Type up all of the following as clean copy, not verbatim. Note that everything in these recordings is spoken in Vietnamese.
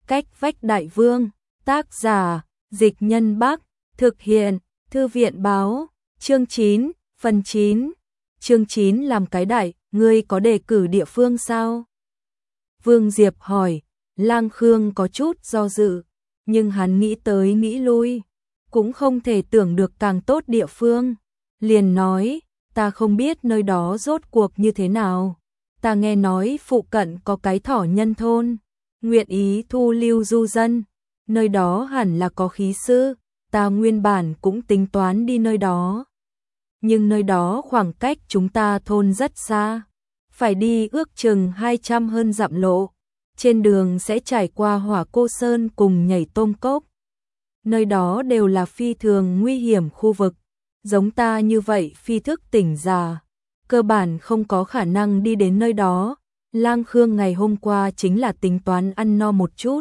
Cách vách đại vương, tác giả, Dịch Nhân Bắc, thực hiện, Thư viện báo, chương 9, phần 9. Chương 9 làm cái đại, ngươi có đề cử địa phương sao? Vương Diệp hỏi, Lang Khương có chút do dự, nhưng hắn nghĩ tới nghĩ lui, cũng không thể tưởng được càng tốt địa phương. Liền nói, ta không biết nơi đó rốt cuộc như thế nào. Ta nghe nói phụ cận có cái Thỏ Nhân thôn, nguyện ý thu lưu du dân, nơi đó hẳn là có khí sư, ta nguyên bản cũng tính toán đi nơi đó. Nhưng nơi đó khoảng cách chúng ta thôn rất xa, phải đi ước chừng 200 hơn dặm lộ, trên đường sẽ trải qua Hỏa Cô Sơn cùng Nhảy Tôm Cốc. Nơi đó đều là phi thường nguy hiểm khu vực, giống ta như vậy phi thức tỉnh già, cơ bản không có khả năng đi đến nơi đó. Lang Khương ngày hôm qua chính là tính toán ăn no một chút,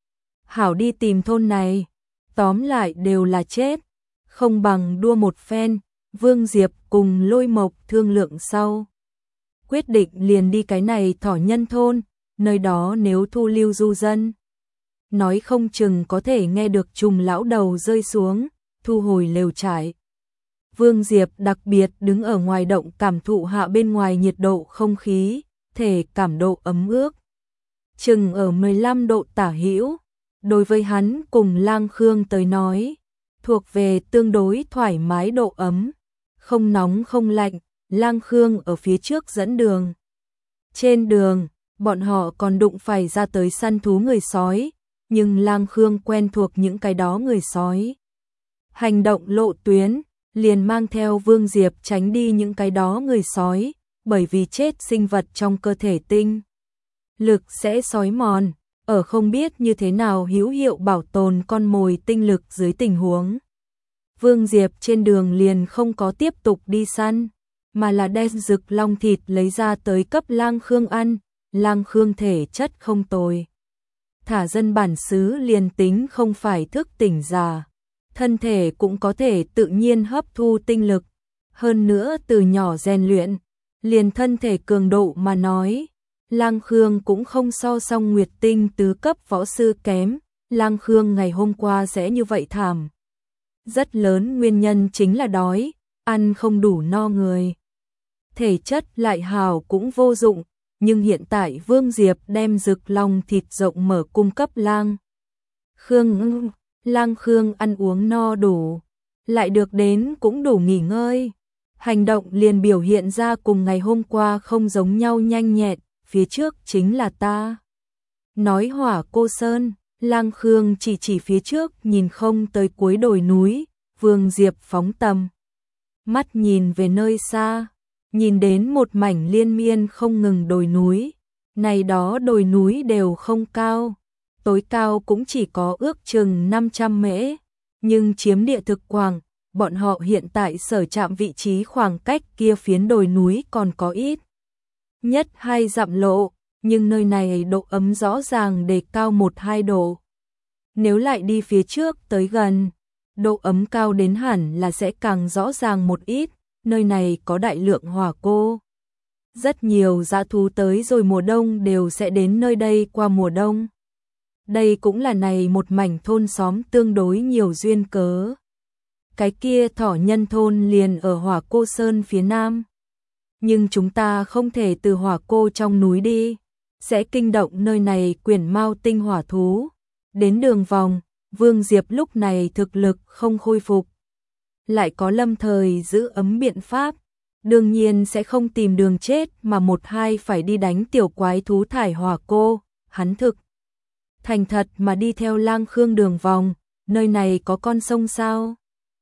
hảo đi tìm thôn này, tóm lại đều là chết, không bằng đua một phen. Vương Diệp cùng Lôi Mộc thương lượng sau, quyết định liền đi cái này Thỏ Nhân thôn, nơi đó nếu thu lưu du dân, nói không chừng có thể nghe được trùng lão đầu rơi xuống, thu hồi lều trại. Vương Diệp đặc biệt đứng ở ngoài động cảm thụ hạ bên ngoài nhiệt độ không khí, thể cảm độ ấm ướt, chừng ở 15 độ tả hữu. Đối với hắn cùng Lang Khương tới nói, thuộc về tương đối thoải mái độ ấm, không nóng không lạnh. Lang Khương ở phía trước dẫn đường. Trên đường, bọn họ còn đụng phải ra tới săn thú người sói, nhưng Lang Khương quen thuộc những cái đó người sói. Hành động lộ tuyến, liền mang theo Vương Diệp tránh đi những cái đó người sói, bởi vì chết sinh vật trong cơ thể tinh lực sẽ sói mòn, ở không biết như thế nào hữu hiệu bảo tồn con mồi tinh lực dưới tình huống. Vương Diệp trên đường liền không có tiếp tục đi săn, mà là đem rực long thịt lấy ra tới cấp Lang Khương ăn. Lang Khương thể chất không tồi, thả dân bản xứ liền tính không phải thức tỉnh già, thân thể cũng có thể tự nhiên hấp thu tinh lực, hơn nữa từ nhỏ rèn luyện, liền thân thể cường độ mà nói, Lang Khương cũng không so song Nguyệt Tinh tứ cấp võ sư kém. Lang Khương ngày hôm qua sẽ như vậy thảm, rất lớn nguyên nhân chính là đói, ăn không đủ no người. Thể chất lại hào cũng vô dụng, nhưng hiện tại Vương Diệp đem rực long thịt rộng mở cung cấp Lang Khương. Lang Khương ăn uống no đủ, lại được đến cũng đủ nghỉ ngơi. Hành động liền biểu hiện ra cùng ngày hôm qua không giống nhau nhanh nhẹn, phía trước chính là ta. Nói Hỏa Cô Sơn, Lang Khương chỉ phía trước nhìn không tới cuối đồi núi. Vương Diệp phóng tầm mắt nhìn về nơi xa, nhìn đến một mảnh liên miên không ngừng đồi núi. Này đó đồi núi đều không cao, tối cao cũng chỉ có ước chừng 500 mễ, nhưng chiếm địa thực quảng, bọn họ hiện tại sở chạm vị trí khoảng cách kia phiến đồi núi còn có ít nhất 2 dặm lộ, nhưng nơi này độ ấm rõ ràng đề cao 1-2 độ. Nếu lại đi phía trước tới gần, độ ấm cao đến hẳn là sẽ càng rõ ràng một ít. Nơi này có đại lượng hỏa cô, rất nhiều dã thú tới rồi mùa đông đều sẽ đến nơi đây qua mùa đông. Đây cũng là này một mảnh thôn xóm tương đối nhiều duyên cớ. Cái kia Thỏ Nhân thôn liền ở Hỏa Cô Sơn phía nam, nhưng chúng ta không thể từ Hỏa Cô trong núi đi, sẽ kinh động nơi này quyển mao tinh hỏa thú. Đến đường vòng, Vương Diệp lúc này thực lực không khôi phục, lại có lâm thời giữ ấm biện pháp, đương nhiên sẽ không tìm đường chết mà 1-2 phải đi đánh tiểu quái thú thải Hỏa Cô. Hắn thực thành thật mà đi theo Lang Khương đường vòng. Nơi này có con sông sao?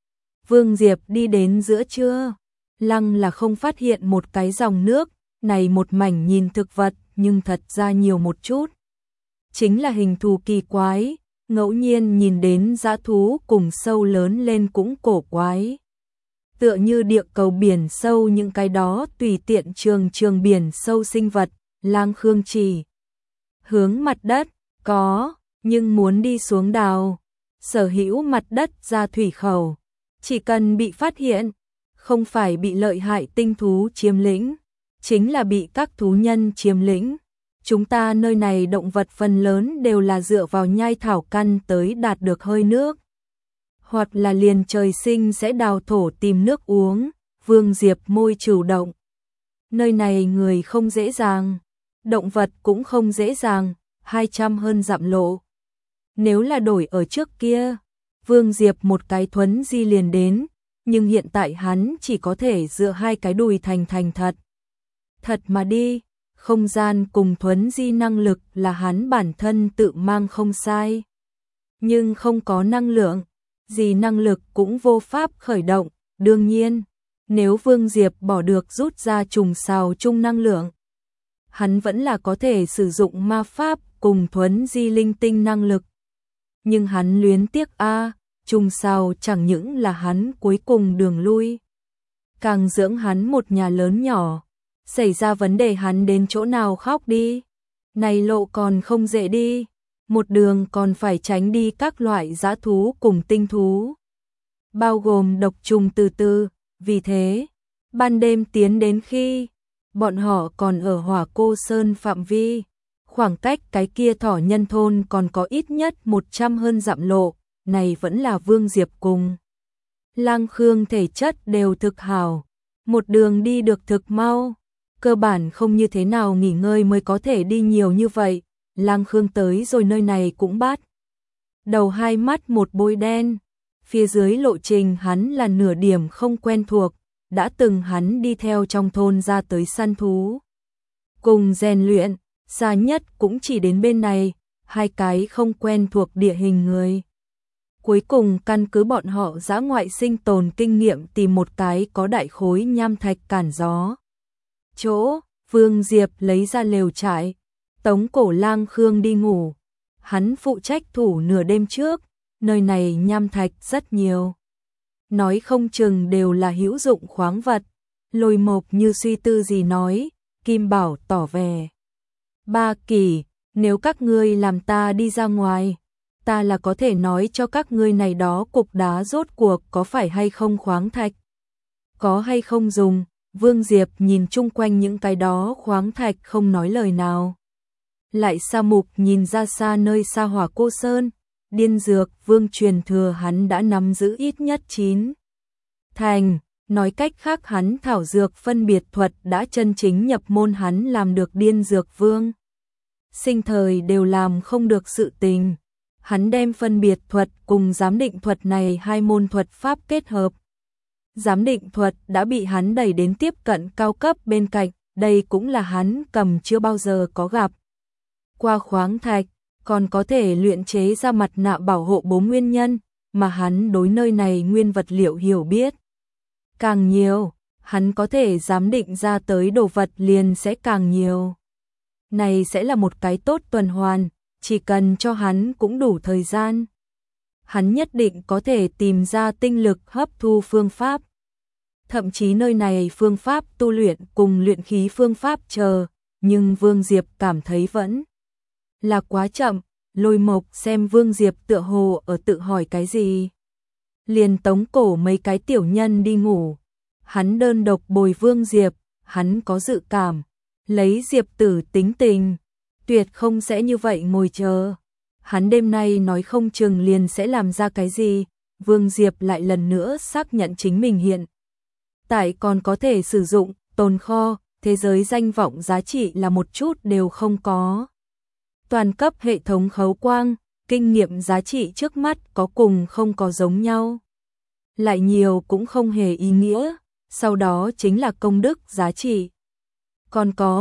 Vương Diệp đi đến giữa trưa, lăng là không phát hiện một cái dòng nước. Này một mảnh nhìn thực vật nhưng thật ra nhiều một chút, chính là hình thù kỳ quái, ngẫu nhiên nhìn đến dã thú cùng sâu lớn lên cũng cổ quái, tựa như địa cầu biển sâu những cái đó tùy tiện trường biển sâu sinh vật. Lang Khương chỉ hướng mặt đất, có, nhưng muốn đi xuống đào sở hữu mặt đất ra thủy khẩu, chỉ cần bị phát hiện, không phải bị lợi hại tinh thú chiếm lĩnh, chính là bị các thú nhân chiếm lĩnh. chúng ta nơi này động vật phần lớn đều là dựa vào nhai thảo căn tới đạt được hơi nước, hoặc là liền trời sinh sẽ đào thổ tìm nước uống. Vương Diệp môi chủ động. Nơi này người không dễ dàng, động vật cũng không dễ dàng, 200 hơn dặm lộ. Nếu là đổi ở trước kia, Vương Diệp một cái thuấn di liền đến, nhưng hiện tại hắn chỉ có thể dựa hai cái đùi thành thật. Thật mà đi, không gian cùng thuấn di năng lực là hắn bản thân tự mang không sai. Nhưng không có năng lượng, gì năng lực cũng vô pháp khởi động, đương nhiên, nếu Vương Diệp bỏ được rút ra trùng sào chung năng lượng, hắn vẫn là có thể sử dụng ma pháp cùng thuấn di linh tinh năng lực. Nhưng hắn luyến tiếc trùng sào chẳng những là hắn cuối cùng đường lui, càng dưỡng hắn một nhà lớn nhỏ, xảy ra vấn đề hắn đến chỗ nào khóc đi. Này lộ còn không dễ đi, một đường còn phải tránh đi các loại dã thú cùng tinh thú, bao gồm độc trùng từ. Vì thế, ban đêm tiến đến khi bọn họ còn ở Hỏa Cô Sơn phạm vi, khoảng cách cái kia thỏ nhân thôn còn có ít nhất 100 hơn dặm lộ, này vẫn là Vương Diệp cùng Lang Khương thể chất đều thực hảo, một đường đi được thực mau, cơ bản không như thế nào nghỉ ngơi mới có thể đi nhiều như vậy. Lang Khương tới rồi nơi này cũng bắt đầu hai mắt một bôi đen. Phía dưới lộ trình hắn là nửa điểm không quen thuộc, đã từng hắn đi theo trong thôn ra tới săn thú cùng rèn luyện, xa nhất cũng chỉ đến bên này, hai cái không quen thuộc địa hình người. Cuối cùng căn cứ bọn họ dã ngoại sinh tồn kinh nghiệm tìm một cái có đại khối nham thạch cản gió chỗ, Vương Diệp lấy ra lều trại, tống cổ Lang Khương đi ngủ, hắn phụ trách thủ nửa đêm trước. Nơi này nham thạch rất nhiều, nói không chừng đều là hữu dụng khoáng vật. Lôi Mộc như suy tư gì nói, Kim Bảo tỏ vẻ. Ba Kỳ, nếu các ngươi làm ta đi ra ngoài, ta là có thể nói cho các ngươi này đó cục đá rốt cuộc có phải hay không khoáng thạch, có hay không dùng. Vương Diệp nhìn chung quanh những cái đó khoáng thạch không nói lời nào. Lại Sa Mục nhìn ra xa nơi xa Hỏa Cô Sơn. Điên dược vương truyền thừa hắn đã nắm giữ ít nhất 9 thành, nói cách khác hắn thảo dược phân biệt thuật đã chân chính nhập môn, hắn làm được điên dược vương sinh thời đều làm không được sự tình. Hắn đem phân biệt thuật cùng giám định thuật này hai môn thuật pháp kết hợp. Giám định thuật đã bị hắn đẩy đến tiếp cận cao cấp bên cạnh, đây cũng là hắn cầm chưa bao giờ có gặp qua khoáng thạch. Còn có thể luyện chế ra mặt nạ bảo hộ 4 nguyên nhân, mà hắn đối nơi này nguyên vật liệu hiểu biết càng nhiều, hắn có thể giám định ra tới đồ vật liền sẽ càng nhiều. Này sẽ là một cái tốt tuần hoàn, chỉ cần cho hắn cũng đủ thời gian. Hắn nhất định có thể tìm ra tinh lực hấp thu phương pháp. Thậm chí nơi này phương pháp tu luyện cùng luyện khí phương pháp chờ, nhưng Vương Diệp cảm thấy vẫn là quá chậm. Lôi Mộc xem Vương Diệp tựa hồ ở tự hỏi cái gì, liền tống cổ mấy cái tiểu nhân đi ngủ. Hắn đơn độc bồi Vương Diệp, hắn có dự cảm, lấy Diệp Tử tính tình, tuyệt không sẽ như vậy ngồi chờ. Hắn đêm nay nói không chừng liền sẽ làm ra cái gì. Vương Diệp lại lần nữa xác nhận chính mình hiện tại còn có thể sử dụng tồn kho, thế giới danh vọng giá trị là một chút đều không có. Toàn cấp hệ thống khấu quang, kinh nghiệm giá trị trước mắt có cùng không có giống nhau. Lại nhiều cũng không hề ý nghĩa, sau đó chính là công đức giá trị. Còn có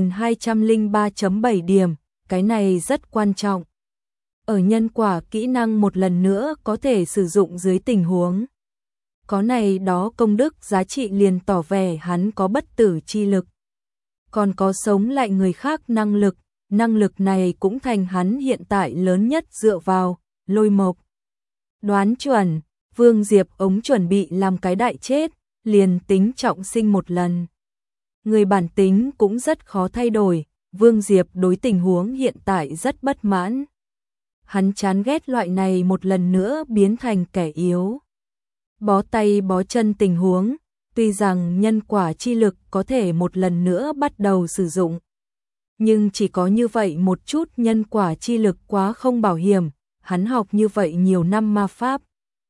1203.7 điểm, cái này rất quan trọng. Ở nhân quả kỹ năng một lần nữa có thể sử dụng dưới tình huống. Có này đó công đức giá trị liền tỏ vẻ hắn có bất tử chi lực. Còn có sống lại người khác năng lực này cũng thành hắn hiện tại lớn nhất dựa vào. Lôi Mộc đoán chuẩn, Vương Diệp ống chuẩn bị làm cái đại chết, liền tính trọng sinh một lần. Người bản tính cũng rất khó thay đổi, Vương Diệp đối tình huống hiện tại rất bất mãn. Hắn chán ghét loại này một lần nữa biến thành kẻ yếu, bó tay bó chân tình huống, tuy rằng nhân quả chi lực có thể một lần nữa bắt đầu sử dụng. Nhưng chỉ có như vậy một chút nhân quả chi lực quá không bảo hiểm, hắn học như vậy nhiều năm ma pháp.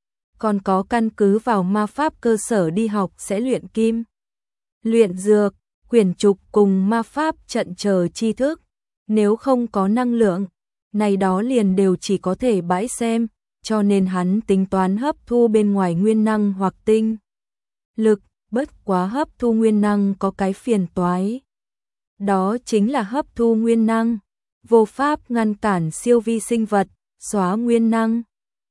Còn có căn cứ vào ma pháp cơ sở đi học sẽ luyện kim, luyện dược, quyển trục cùng ma pháp trận chờ tri thức. Nếu không có năng lượng, này đó liền đều chỉ có thể bãi xem, cho nên hắn tính toán hấp thu bên ngoài nguyên năng hoặc tinh lực, bất quá hấp thu nguyên năng có cái phiền toái. Đó chính là hấp thu nguyên năng, vô pháp ngăn cản siêu vi sinh vật, xóa nguyên năng.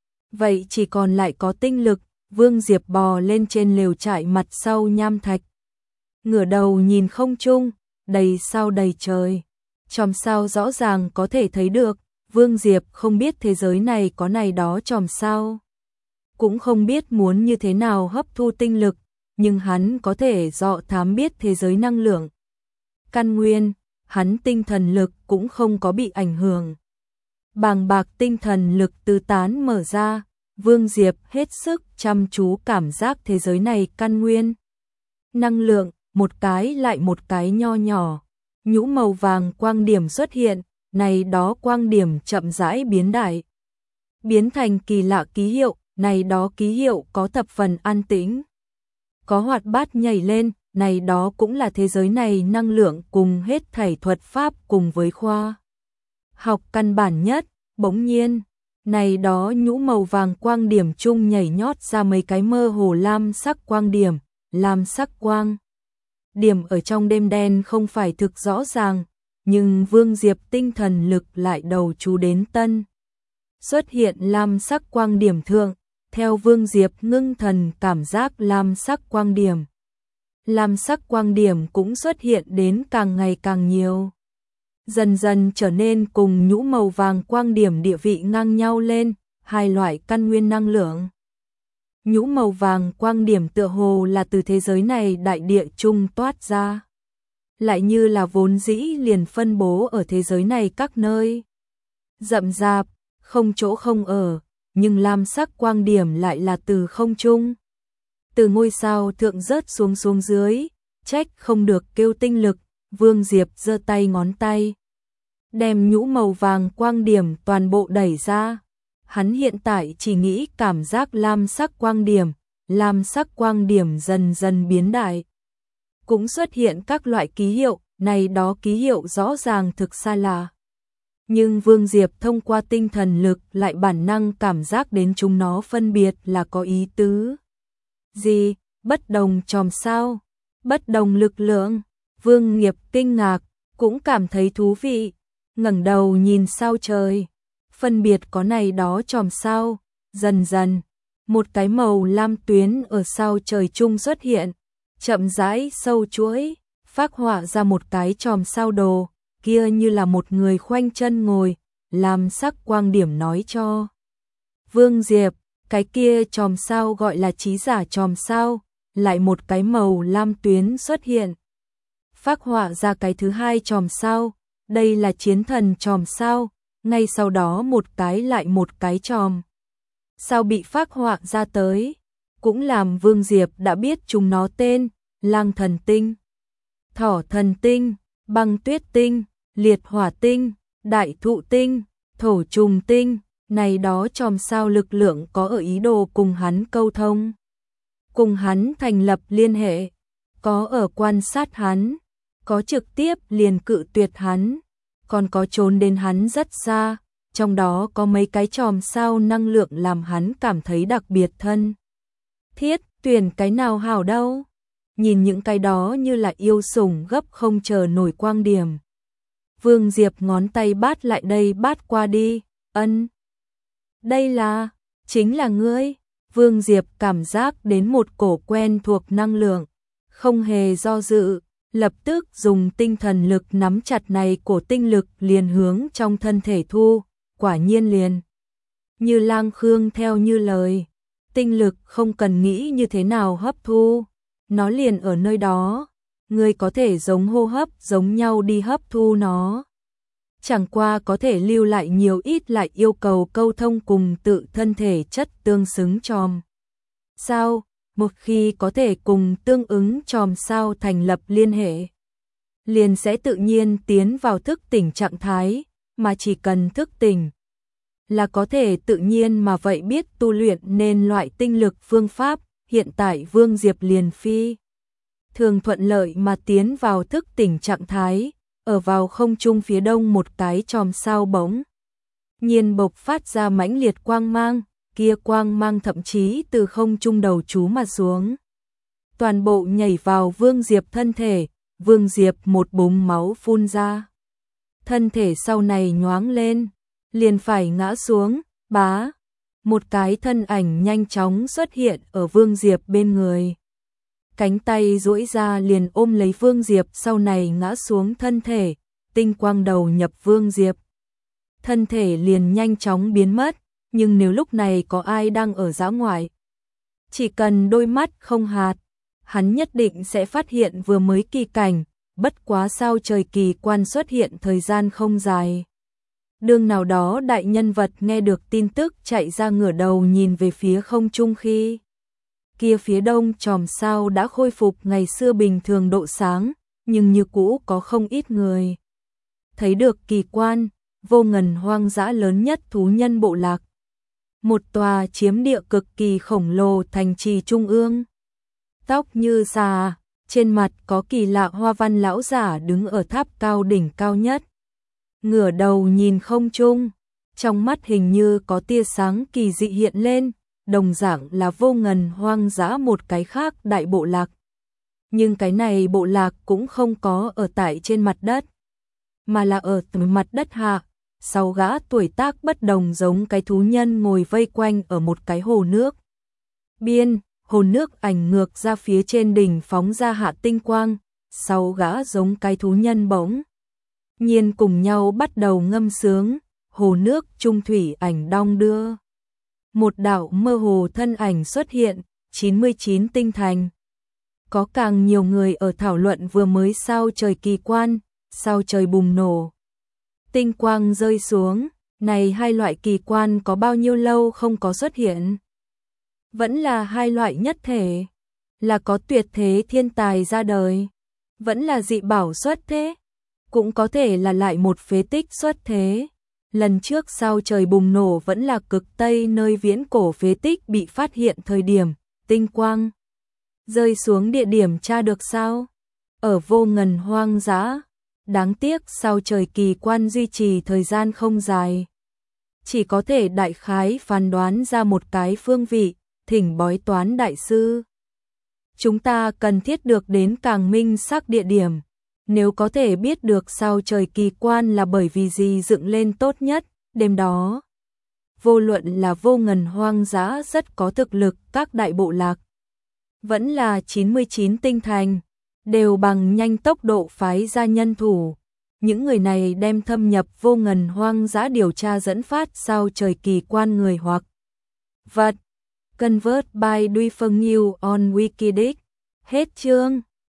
Vậy chỉ còn lại có tinh lực, Vương Diệp bò lên trên lều trại mặt sau nham thạch. Ngửa đầu nhìn không trung, đầy sao đầy trời. Chòm sao rõ ràng có thể thấy được, Vương Diệp không biết thế giới này có này đó chòm sao. Cũng không biết muốn như thế nào hấp thu tinh lực, nhưng hắn có thể dọ thám biết thế giới năng lượng. Căn nguyên, hắn tinh thần lực cũng không có bị ảnh hưởng. Bàng bạc tinh thần lực tứ tán mở ra, Vương Diệp hết sức chăm chú cảm giác thế giới này căn nguyên. Năng lượng, một cái lại một cái nho nhỏ, nhũ màu vàng quang điểm xuất hiện, này đó quang điểm chậm rãi biến đại. Biến thành kỳ lạ ký hiệu, này đó ký hiệu có thập phần an tĩnh. Có hoạt bát nhảy lên, này đó cũng là thế giới này năng lượng cùng hết thảy thuật pháp cùng với khoa học căn bản nhất. Bỗng nhiên, này đó nhũ màu vàng quang điểm chung nhảy nhót ra mấy cái mơ hồ lam sắc quang điểm, lam sắc quang. Điểm ở trong đêm đen không phải thực rõ ràng, nhưng Vương Diệp tinh thần lực lại đầu chú đến tân. Xuất hiện lam sắc quang điểm thượng, theo Vương Diệp ngưng thần cảm giác lam sắc quang điểm. Lam sắc quang điểm cũng xuất hiện đến càng ngày càng nhiều. Dần dần trở nên cùng nhũ màu vàng quang điểm địa vị ngang nhau lên, hai loại căn nguyên năng lượng. Nhũ màu vàng quang điểm tựa hồ là từ thế giới này đại địa trung toát ra. Lại như là vốn dĩ liền phân bố ở thế giới này các nơi. Rậm rạp, không chỗ không ở, nhưng lam sắc quang điểm lại là từ không trung. Từ ngôi sao thượng rớt xuống dưới, trách không được kêu tinh lực, Vương Diệp giơ tay ngón tay. Đem nhũ màu vàng quang điểm toàn bộ đẩy ra. Hắn hiện tại chỉ nghĩ cảm giác lam sắc quang điểm dần dần biến đại. Cũng xuất hiện các loại ký hiệu, này đó ký hiệu rõ ràng thực xa lạ. Nhưng Vương Diệp thông qua tinh thần lực lại bản năng cảm giác đến chúng nó phân biệt là có ý tứ. Gì? Bất đồng chòm sao? Bất đồng lực lượng? Vương Nghiệp kinh ngạc, cũng cảm thấy thú vị. Ngẩng đầu nhìn sao trời. Phân biệt có này đó chòm sao. Dần dần, một cái màu lam tuyến ở sao trời chung xuất hiện. Chậm rãi sâu chuỗi, phác họa ra một cái chòm sao đồ. Kia như là một người khoanh chân ngồi, làm sắc quang điểm nói cho Vương Diệp, cái kia chòm sao gọi là trí giả chòm sao, lại một cái màu lam tuyến xuất hiện. Phác họa ra cái thứ hai chòm sao, đây là chiến thần chòm sao, ngay sau đó một cái lại một cái chòm sao bị phác họa ra tới, cũng làm Vương Diệp đã biết chúng nó tên, lang thần tinh, thỏ thần tinh, băng tuyết tinh, liệt hỏa tinh, đại thụ tinh, thổ trùng tinh, này đó chòm sao lực lượng có ở ý đồ cùng hắn câu thông. Cùng hắn thành lập liên hệ, có ở quan sát hắn, có trực tiếp liền cự tuyệt hắn, còn có trốn đến hắn rất xa, trong đó có mấy cái chòm sao năng lượng làm hắn cảm thấy đặc biệt thân. Thiết, tuyển cái nào hảo đâu? Nhìn những cái đó như là yêu sủng gấp không chờ nổi quang điểm. Vương Diệp ngón tay bát lại đây bát qua đi, ân. Đây là, chính là ngươi. Vương Diệp cảm giác đến một cổ quen thuộc năng lượng, không hề do dự, lập tức dùng tinh thần lực nắm chặt này cổ tinh lực liền hướng trong thân thể thu, quả nhiên liền. Như Lang Khương theo như lời, tinh lực không cần nghĩ như thế nào hấp thu, nó liền ở nơi đó, ngươi có thể giống hô hấp giống nhau đi hấp thu nó. Chẳng qua có thể lưu lại nhiều ít lại yêu cầu câu thông cùng tự thân thể chất tương xứng chòm sao, một khi có thể cùng tương ứng chòm sao thành lập liên hệ. liền sẽ tự nhiên tiến vào thức tỉnh trạng thái, mà chỉ cần thức tỉnh là có thể tự nhiên mà vậy biết tu luyện nên loại tinh lực phương pháp. Hiện tại Vương Diệp liền phi thường thuận lợi mà tiến vào thức tỉnh trạng thái, ở vào không trung phía đông một cái chòm sao bỗng nhiên bộc phát ra mãnh liệt quang mang, kia quang mang thậm chí từ không trung đầu chú mà xuống. Toàn bộ nhảy vào Vương Diệp thân thể, Vương Diệp một búng máu phun ra. Thân thể sau này nhoáng lên, liền phải ngã xuống, bá. Một cái thân ảnh nhanh chóng xuất hiện ở Vương Diệp bên người. Cánh tay duỗi ra liền ôm lấy Vương Diệp sau này ngã xuống thân thể, tinh quang đầu nhập Vương Diệp. Thân thể liền nhanh chóng biến mất, nhưng nếu lúc này có ai đang ở dã ngoại, chỉ cần đôi mắt không hạt, hắn nhất định sẽ phát hiện vừa mới kỳ cảnh, bất quá sao trời kỳ quan xuất hiện thời gian không dài. Đương nào đó đại nhân vật nghe được tin tức chạy ra ngửa đầu nhìn về phía không trung khi kia phía đông chòm sao đã khôi phục ngày xưa bình thường độ sáng, nhưng như cũ có không ít người thấy được kỳ quan, vô ngần hoang dã lớn nhất thú nhân bộ lạc. Một tòa chiếm địa cực kỳ khổng lồ thành trì trung ương. Tóc như xà, trên mặt có kỳ lạ hoa văn lão giả đứng ở tháp cao đỉnh cao nhất. Ngửa đầu nhìn không trung, trong mắt hình như có tia sáng kỳ dị hiện lên, đồng dạng là vô ngần hoang dã một cái khác đại bộ lạc. Nhưng cái này bộ lạc cũng không có ở tại trên mặt đất, mà là ở từ mặt đất hạ, sau gã tuổi tác bất đồng giống cái thú nhân ngồi vây quanh ở một cái hồ nước. Biên, hồ nước ảnh ngược ra phía trên đỉnh phóng ra hạ tinh quang, sau gã giống cái thú nhân bỗng nhiên cùng nhau bắt đầu ngâm sướng, hồ nước trung thủy ảnh đong đưa. Một đạo mơ hồ thân ảnh xuất hiện, 99 tinh thành. Có càng nhiều người ở thảo luận vừa mới sao trời kỳ quan, sao trời bùng nổ. Tinh quang rơi xuống, này hai loại kỳ quan có bao nhiêu lâu không có xuất hiện? Vẫn là hai loại nhất thể, là có tuyệt thế thiên tài ra đời, vẫn là dị bảo xuất thế, cũng có thể là lại một phế tích xuất thế. Lần trước sao trời bùng nổ vẫn là cực Tây nơi viễn cổ phế tích bị phát hiện thời điểm, tinh quang rơi xuống địa điểm tra được sao? Ở vô ngần hoang dã. Đáng tiếc sao trời kỳ quan duy trì thời gian không dài. Chỉ có thể đại khái phán đoán ra một cái phương vị, thỉnh bói toán đại sư. Chúng ta cần thiết được đến càng minh xác địa điểm. Nếu có thể biết được sao trời kỳ quan là bởi vì gì dựng lên tốt nhất, đêm đó. Vô luận là vô ngần hoang dã rất có thực lực các đại bộ lạc. Vẫn là 99 tinh thành, đều bằng nhanh tốc độ phái ra nhân thủ. Những người này đem thâm nhập vô ngần hoang dã điều tra dẫn phát sao trời kỳ quan người hoặc vật. Convert by Duy Phương New on Wikidic. Hết chương.